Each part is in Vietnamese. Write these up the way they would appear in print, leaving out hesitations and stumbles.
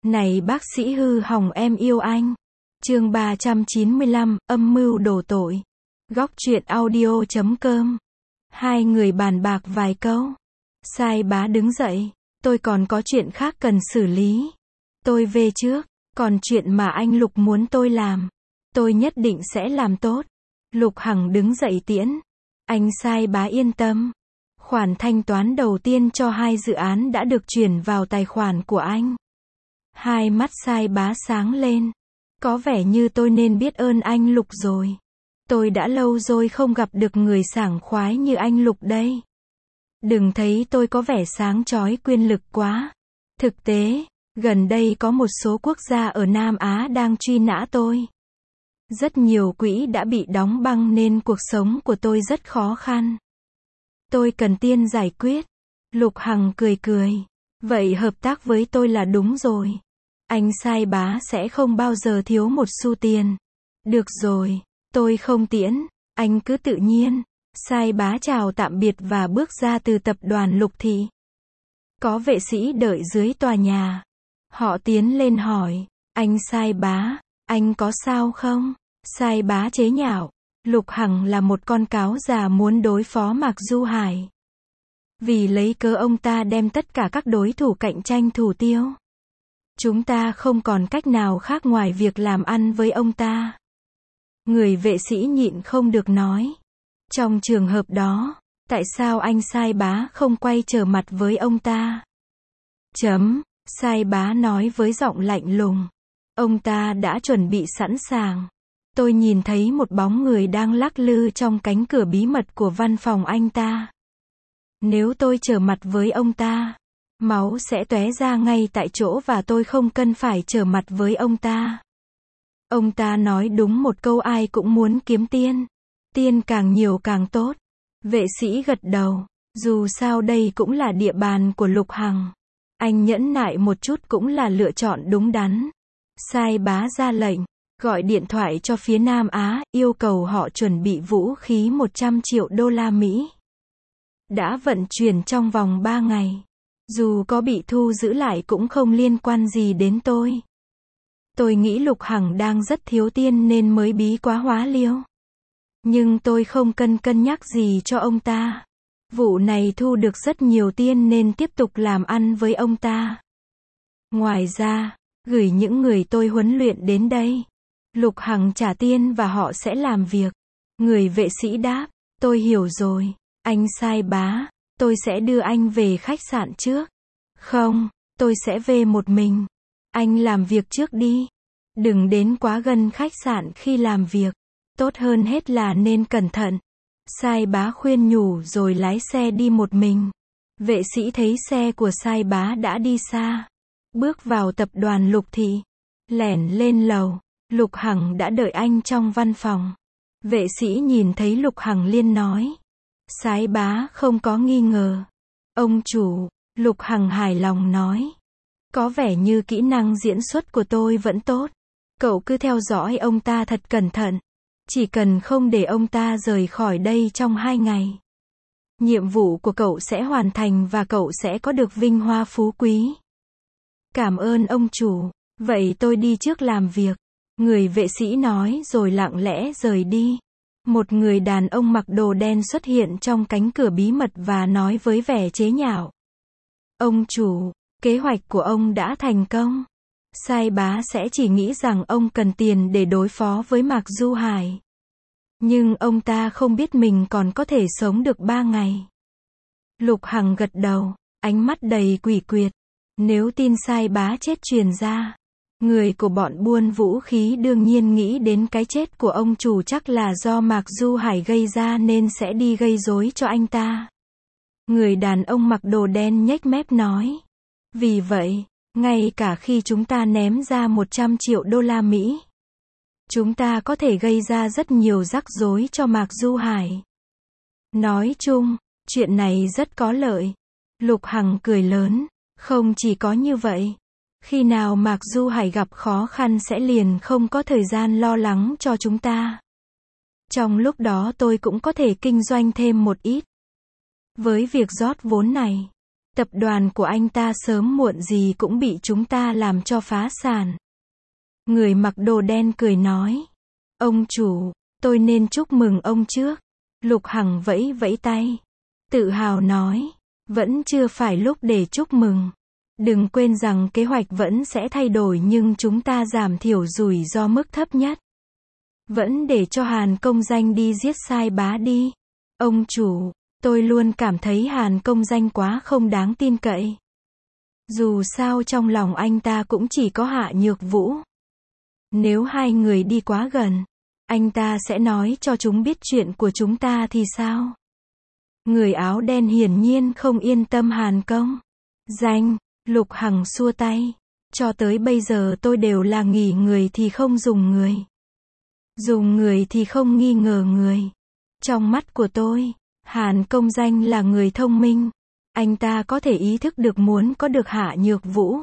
Này bác sĩ hư hỏng em yêu anh. Chương 395, âm mưu đổ tội. Góc truyện audio.com. Hai người bàn bạc vài câu. Sai bá đứng dậy. Tôi còn có chuyện khác cần xử lý. Tôi về trước. Còn chuyện mà anh Lục muốn tôi làm, tôi nhất định sẽ làm tốt. Lục Hằng đứng dậy tiễn. Anh Sai bá yên tâm. Khoản thanh toán đầu tiên cho 2 dự án đã được chuyển vào tài khoản của anh. Hai mắt Sai bá sáng lên. Có vẻ như tôi nên biết ơn anh Lục rồi. Tôi đã lâu rồi không gặp được người sảng khoái như anh Lục đây. Đừng thấy tôi có vẻ sáng chói quyền lực quá. Thực tế, gần đây có một số quốc gia ở Nam Á đang truy nã tôi. Rất nhiều quỹ đã bị đóng băng nên cuộc sống của tôi rất khó khăn. Tôi cần tiền giải quyết. Lục Hằng cười cười. Vậy hợp tác với tôi là đúng rồi. Anh Sai bá sẽ không bao giờ thiếu một xu tiền. Được rồi, tôi không tiễn, anh cứ tự nhiên. Sai bá chào tạm biệt và bước ra từ tập đoàn Lục Thị. Có vệ sĩ đợi dưới tòa nhà. Họ tiến lên hỏi, anh Sai bá, anh có sao không? Sai bá chế nhạo, Lục Hằng là một con cáo già muốn đối phó Mạc Du Hải. Vì lấy cớ ông ta đem tất cả các đối thủ cạnh tranh thủ tiêu. Chúng ta không còn cách nào khác ngoài việc làm ăn với ông ta. Người vệ sĩ nhịn không được nói. Trong trường hợp đó, tại sao anh Sai bá không quay trở mặt với ông ta? Sai bá nói với giọng lạnh lùng. Ông ta đã chuẩn bị sẵn sàng. Tôi nhìn thấy một bóng người đang lắc lư trong cánh cửa bí mật của văn phòng anh ta. Nếu tôi trở mặt với ông ta, máu sẽ tóe ra ngay tại chỗ và tôi không cần phải trở mặt với ông ta. Ông ta nói đúng một câu, ai cũng muốn kiếm tiền. Tiền càng nhiều càng tốt. Vệ sĩ gật đầu. Dù sao đây cũng là địa bàn của Lục Hằng. Anh nhẫn nại một chút cũng là lựa chọn đúng đắn. Sai bá ra lệnh, gọi điện thoại cho phía Nam Á, yêu cầu họ chuẩn bị vũ khí 100 triệu đô la Mỹ. Đã vận chuyển trong vòng 3 ngày. Dù có bị thu giữ lại cũng không liên quan gì đến tôi. Tôi nghĩ Lục Hằng đang rất thiếu tiền nên mới bí quá hóa liêu. Nhưng tôi không cân nhắc gì cho ông ta. Vụ này thu được rất nhiều tiền nên tiếp tục làm ăn với ông ta. Ngoài ra, gửi những người tôi huấn luyện đến đây. Lục Hằng trả tiền và họ sẽ làm việc. Người vệ sĩ đáp, tôi hiểu rồi. Anh Sai bá, tôi sẽ đưa anh về khách sạn trước. Không, tôi sẽ về một mình. Anh làm việc trước đi. Đừng đến quá gần khách sạn khi làm việc. Tốt hơn hết là nên cẩn thận. Sai bá khuyên nhủ rồi lái xe đi một mình. Vệ sĩ thấy xe của Sai bá đã đi xa. Bước vào tập đoàn Lục Thị. Lẻn lên lầu. Lục Hằng đã đợi anh trong văn phòng. Vệ sĩ nhìn thấy Lục Hằng liền nói. Sai bá không có nghi ngờ. Ông chủ, Lục Hằng hài lòng nói. Có vẻ như kỹ năng diễn xuất của tôi vẫn tốt. Cậu cứ theo dõi ông ta thật cẩn thận. Chỉ cần không để ông ta rời khỏi đây trong 2 ngày. Nhiệm vụ của cậu sẽ hoàn thành và cậu sẽ có được vinh hoa phú quý. Cảm ơn ông chủ. Vậy tôi đi trước làm việc. Người vệ sĩ nói rồi lặng lẽ rời đi. Một người đàn ông mặc đồ đen xuất hiện trong cánh cửa bí mật và nói với vẻ chế nhạo. Ông chủ, kế hoạch của ông đã thành công. Sai bá sẽ chỉ nghĩ rằng ông cần tiền để đối phó với Mạc Du Hải. Nhưng ông ta không biết mình còn có thể sống được 3 ngày. Lục Hằng gật đầu, ánh mắt đầy quỷ quyệt. Nếu tin Sai bá chết truyền ra, người của bọn buôn vũ khí đương nhiên nghĩ đến cái chết của ông chủ chắc là do Mạc Du Hải gây ra nên sẽ đi gây rối cho anh ta. Người đàn ông mặc đồ đen nhếch mép nói. Vì vậy, ngay cả khi chúng ta ném ra 100 triệu đô la Mỹ, chúng ta có thể gây ra rất nhiều rắc rối cho Mạc Du Hải. Nói chung, chuyện này rất có lợi. Lục Hằng cười lớn. Không chỉ có như vậy. Khi nào Mạc Du Hải gặp khó khăn sẽ liền không có thời gian lo lắng cho chúng ta. Trong lúc đó tôi cũng có thể kinh doanh thêm một ít. Với việc rót vốn này, Tập đoàn của anh ta sớm muộn gì cũng bị chúng ta làm cho phá sản. Người mặc đồ đen cười nói. Ông chủ, tôi nên chúc mừng ông trước. Lục Hằng vẫy vẫy tay. Tự hào nói. Vẫn chưa phải lúc để chúc mừng. Đừng quên rằng kế hoạch vẫn sẽ thay đổi nhưng chúng ta giảm thiểu rủi ro mức thấp nhất. Vẫn để cho Hàn Công Danh đi giết sai bá đi. Ông chủ, tôi luôn cảm thấy Hàn Công Danh quá không đáng tin cậy. Dù sao trong lòng anh ta cũng chỉ có Hạ Nhược Vũ. Nếu hai người đi quá gần, anh ta sẽ nói cho chúng biết chuyện của chúng ta thì sao? Người áo đen hiển nhiên không yên tâm Hàn Công Danh. Lục Hằng xua tay. Cho tới bây giờ tôi đều là nghỉ người thì không dùng người. Dùng người thì không nghi ngờ người. Trong mắt của tôi, Hàn Công Danh là người thông minh. Anh ta có thể ý thức được muốn có được Hạ Nhược Vũ.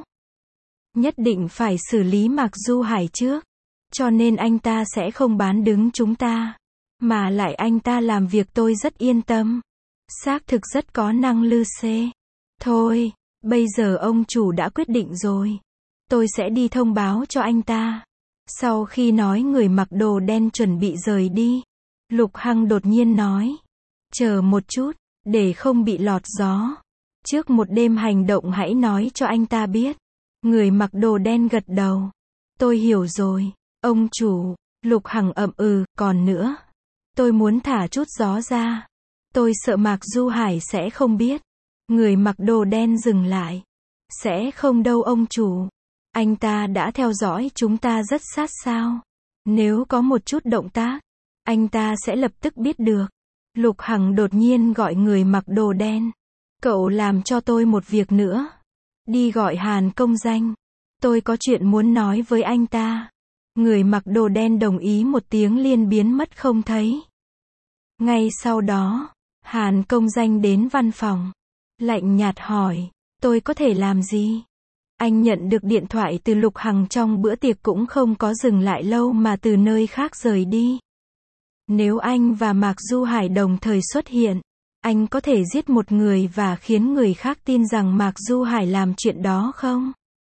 Nhất định phải xử lý Mạc Du Hải trước. Cho nên anh ta sẽ không bán đứng chúng ta. Mà lại anh ta làm việc tôi rất yên tâm. Xác thực rất có năng lư xê. Thôi, bây giờ ông chủ đã quyết định rồi. Tôi sẽ đi thông báo cho anh ta. Sau khi nói người mặc đồ đen chuẩn bị rời đi, Lục Hằng đột nhiên nói. Chờ một chút, để không bị lọt gió. Trước một đêm hành động hãy nói cho anh ta biết. Người mặc đồ đen gật đầu. Tôi hiểu rồi, ông chủ. Lục Hằng ậm ừ, còn nữa. Tôi muốn thả chút gió ra. Tôi sợ Mạc Du Hải sẽ không biết. Người mặc đồ đen dừng lại. Sẽ không đâu ông chủ. Anh ta đã theo dõi chúng ta rất sát sao. Nếu có một chút động tác, anh ta sẽ lập tức biết được. Lục Hằng đột nhiên gọi người mặc đồ đen. Cậu làm cho tôi một việc nữa. Đi gọi Hàn Công Danh. Tôi có chuyện muốn nói với anh ta. Người mặc đồ đen đồng ý một tiếng liền biến mất không thấy. Ngay sau đó, Hàn Công Danh đến văn phòng. Lạnh nhạt hỏi, tôi có thể làm gì? Anh nhận được điện thoại từ Lục Hằng trong bữa tiệc cũng không có dừng lại lâu mà từ nơi khác rời đi. Nếu anh và Mạc Du Hải đồng thời xuất hiện, anh có thể giết một người và khiến người khác tin rằng Mạc Du Hải làm chuyện đó không?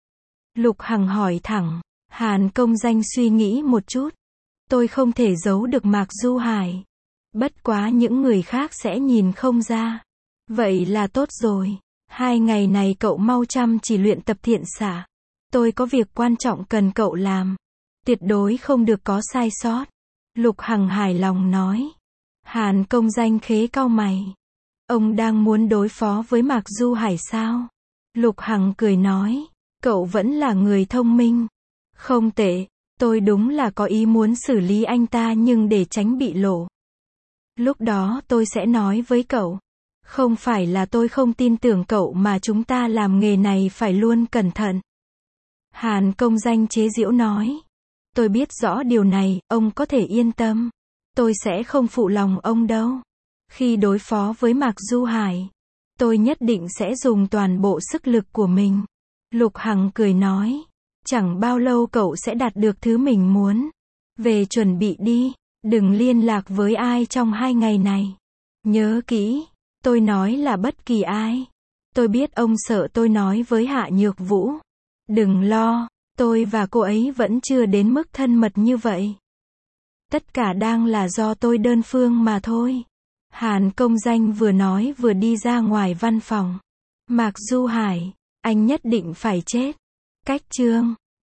Lục Hằng hỏi thẳng. Hàn Công Danh suy nghĩ một chút. Tôi không thể giấu được Mạc Du Hải. Bất quá những người khác sẽ nhìn không ra. Vậy là tốt rồi. 2 ngày này cậu mau chăm chỉ luyện tập thiện xả. Tôi có việc quan trọng cần cậu làm. Tuyệt đối không được có sai sót. Lục Hằng hài lòng nói. Hàn Công Danh khế cau mày. Ông đang muốn đối phó với Mạc Du Hải sao? Lục Hằng cười nói. Cậu vẫn là người thông minh. Không tệ. Tôi đúng là có ý muốn xử lý anh ta nhưng để tránh bị lộ. Lúc đó tôi sẽ nói với cậu. Không phải là tôi không tin tưởng cậu mà chúng ta làm nghề này phải luôn cẩn thận. Hàn Công Danh chế giễu nói. Tôi biết rõ điều này, ông có thể yên tâm. Tôi sẽ không phụ lòng ông đâu. Khi đối phó với Mạc Du Hải, tôi nhất định sẽ dùng toàn bộ sức lực của mình. Lục Hằng cười nói. Chẳng bao lâu cậu sẽ đạt được thứ mình muốn. Về chuẩn bị đi, đừng liên lạc với ai trong 2 ngày này. Nhớ kỹ, tôi nói là bất kỳ ai. Tôi biết ông sợ tôi nói với Hạ Nhược Vũ. Đừng lo, tôi và cô ấy vẫn chưa đến mức thân mật như vậy. Tất cả đang là do tôi đơn phương mà thôi. Hàn Công Danh vừa nói vừa đi ra ngoài văn phòng. Mạc Du Hải, anh nhất định phải chết. Cách chương